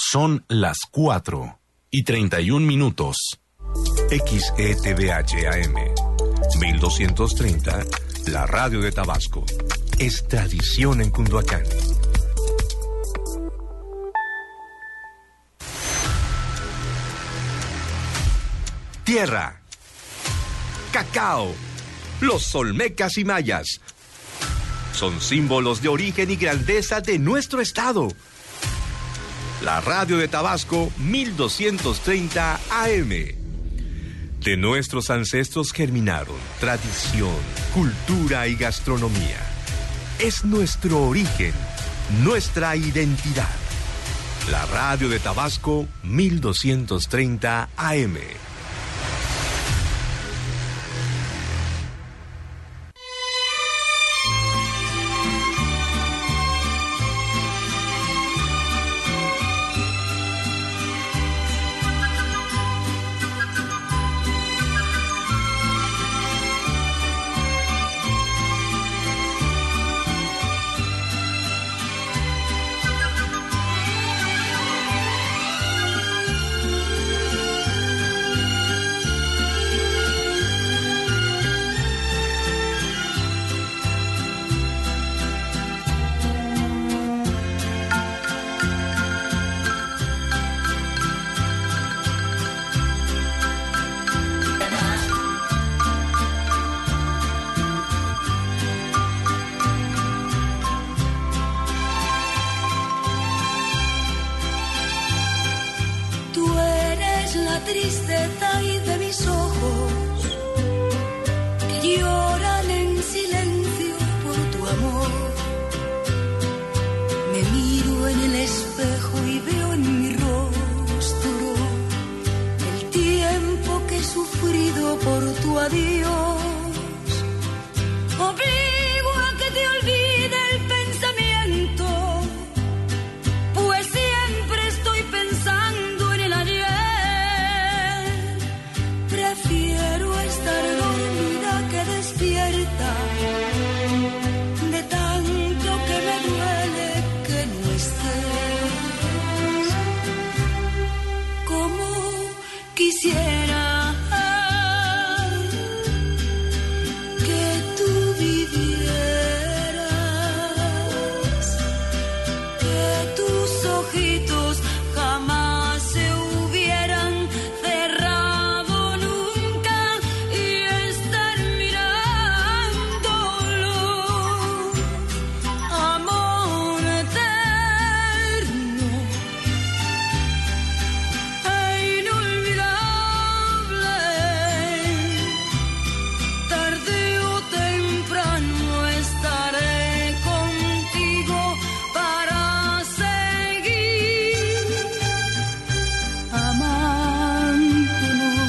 Son las 4:31. XETVH AM 1230, la radio de Tabasco. Es tradición en Cunduacán. Tierra, cacao, los olmecas y mayas son símbolos de origen y grandeza de nuestro estado. La radio de Tabasco 1230 AM. De nuestros ancestros germinaron tradición, cultura y gastronomía. Es nuestro origen, nuestra identidad. La radio de Tabasco 1230 AM. Tristeza y de mis ojos que lloran en silencio por tu amor. Me miro en el espejo y veo en mi rostro el tiempo que he sufrido por tu adiós. Obligo a que te olvide el pensamiento, pues siempre estoy pensando en el ayer. Prefiero estar dormida que despierta, de tanto que me duele que no estés. Como quisiera que tú vivieras, que tus ojitos jamás se hubieran cerrado nunca y estar mirándolos. Amor eterno e inolvidable, tarde o temprano estaré contigo para seguir amándonos.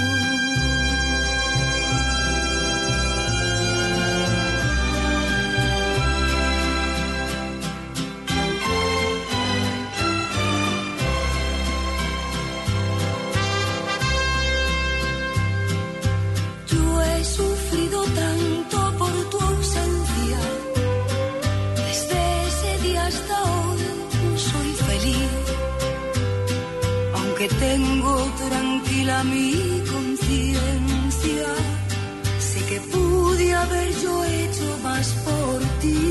Yo he sufrido tanto por tu ausencia, desde ese día hasta hoy soy feliz, aunque tengo tranquila mi conciencia, sé que pude haber yo hecho más por ti.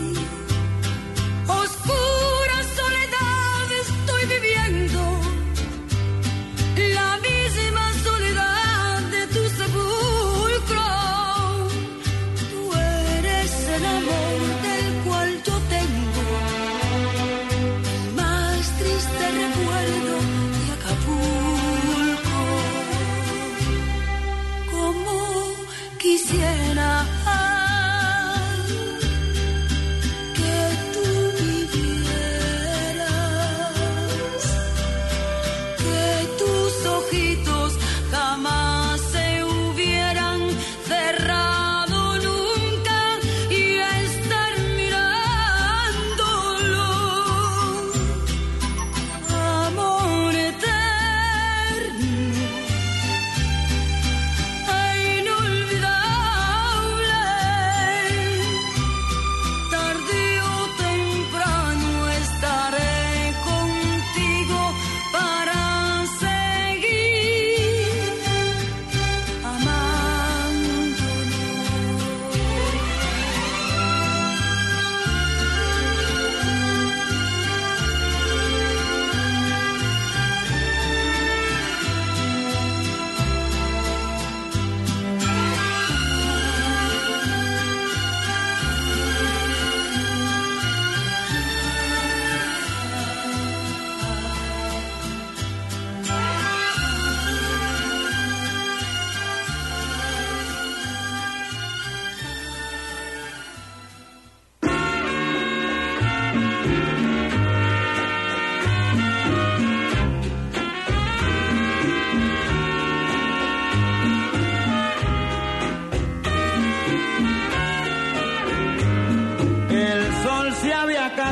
Oscura soledad estoy viviendo, la misma soledad de tu sepulcro. Tú eres el amor del cual yo tengo el más triste recuerdo de Acapulco. Como quisiera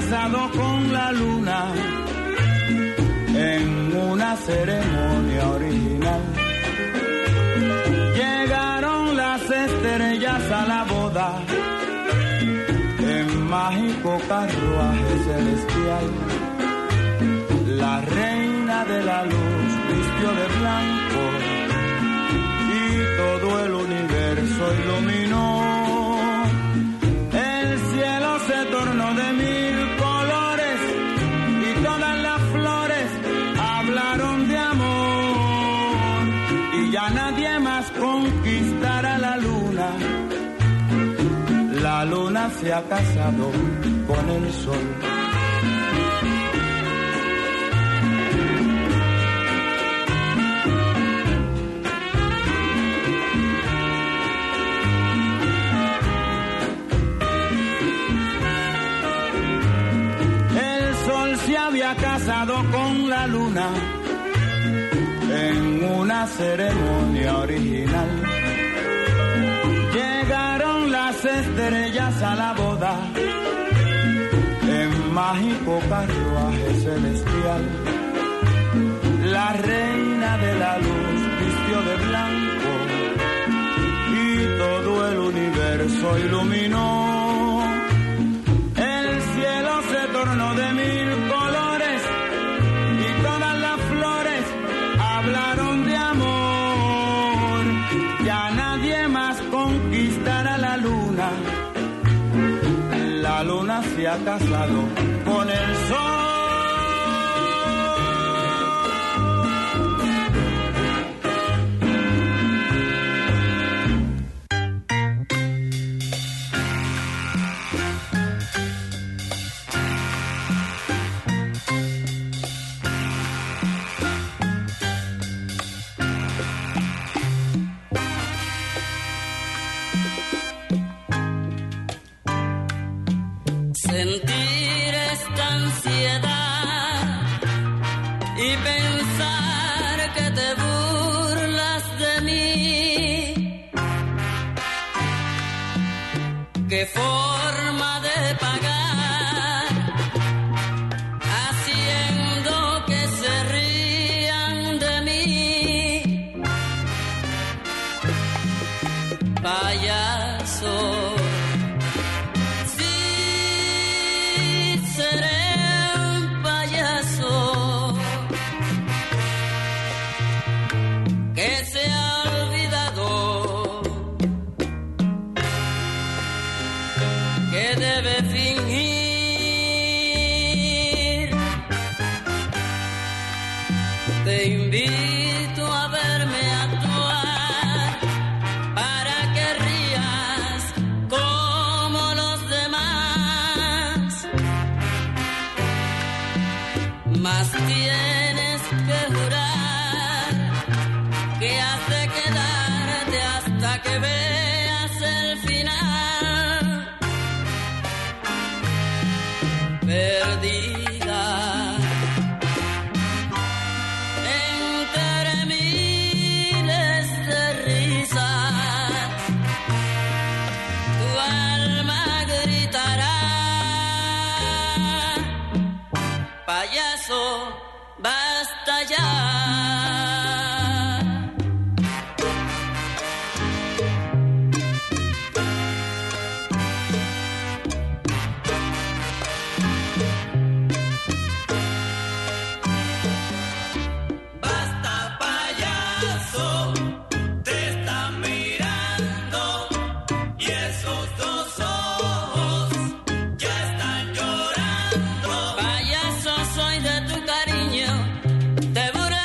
casado con la luna en una ceremonia original. Llegaron las estrellas a la boda en mágico carruaje celestial. La reina de la luz vistió de blanco y todo el universo iluminó. El cielo se tornó de mil colores y todas las flores hablaron de amor. Y ya nadie más conquistará la luna. La luna se ha casado con el sol. Había casado con la luna en una ceremonia original. Llegaron las estrellas a la boda en mágico carruaje celestial. La reina de la luz vistió de blanco y todo el universo iluminó. El cielo se tornó de mil colores y todas las flores hablaron de amor. Ya nadie más conquistará la luna. La luna se ha casado con el sol. Sentir esta ansiedad y pensar que te burlas de mí. ¿Qué forma de pagar haciendo que se rían de mí? Payaso. Te invito a verme actuar para que rías como los demás. Mas tienes que jurar que has de quedarte hasta que veas el final. Perdida entre miles de risas, tu alma gritará: payaso, basta ya. Payaso, soy de tu cariño, te burlas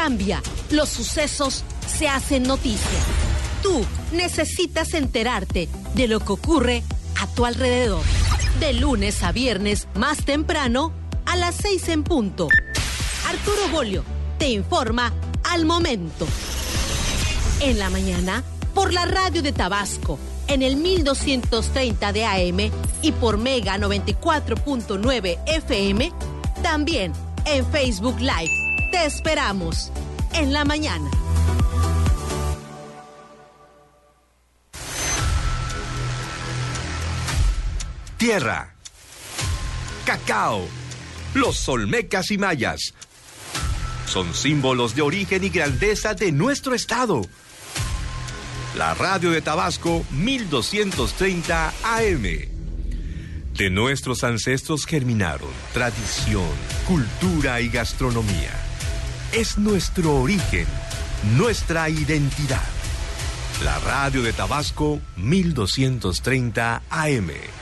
cambia, los sucesos se hacen noticia. Tú necesitas enterarte de lo que ocurre a tu alrededor. De lunes a viernes, más temprano, a las 6 en punto. Arturo Bolio te informa al momento. En la mañana, por la radio de Tabasco, en el 1230 de AM y por Mega 94.9 FM, también en Facebook Live. Te esperamos en la mañana. Tierra, cacao, los olmecas y mayas son símbolos de origen y grandeza de nuestro estado. La radio de Tabasco 1230 AM. De nuestros ancestros germinaron tradición, cultura y gastronomía. Es nuestro origen, nuestra identidad. La radio de Tabasco 1230 AM.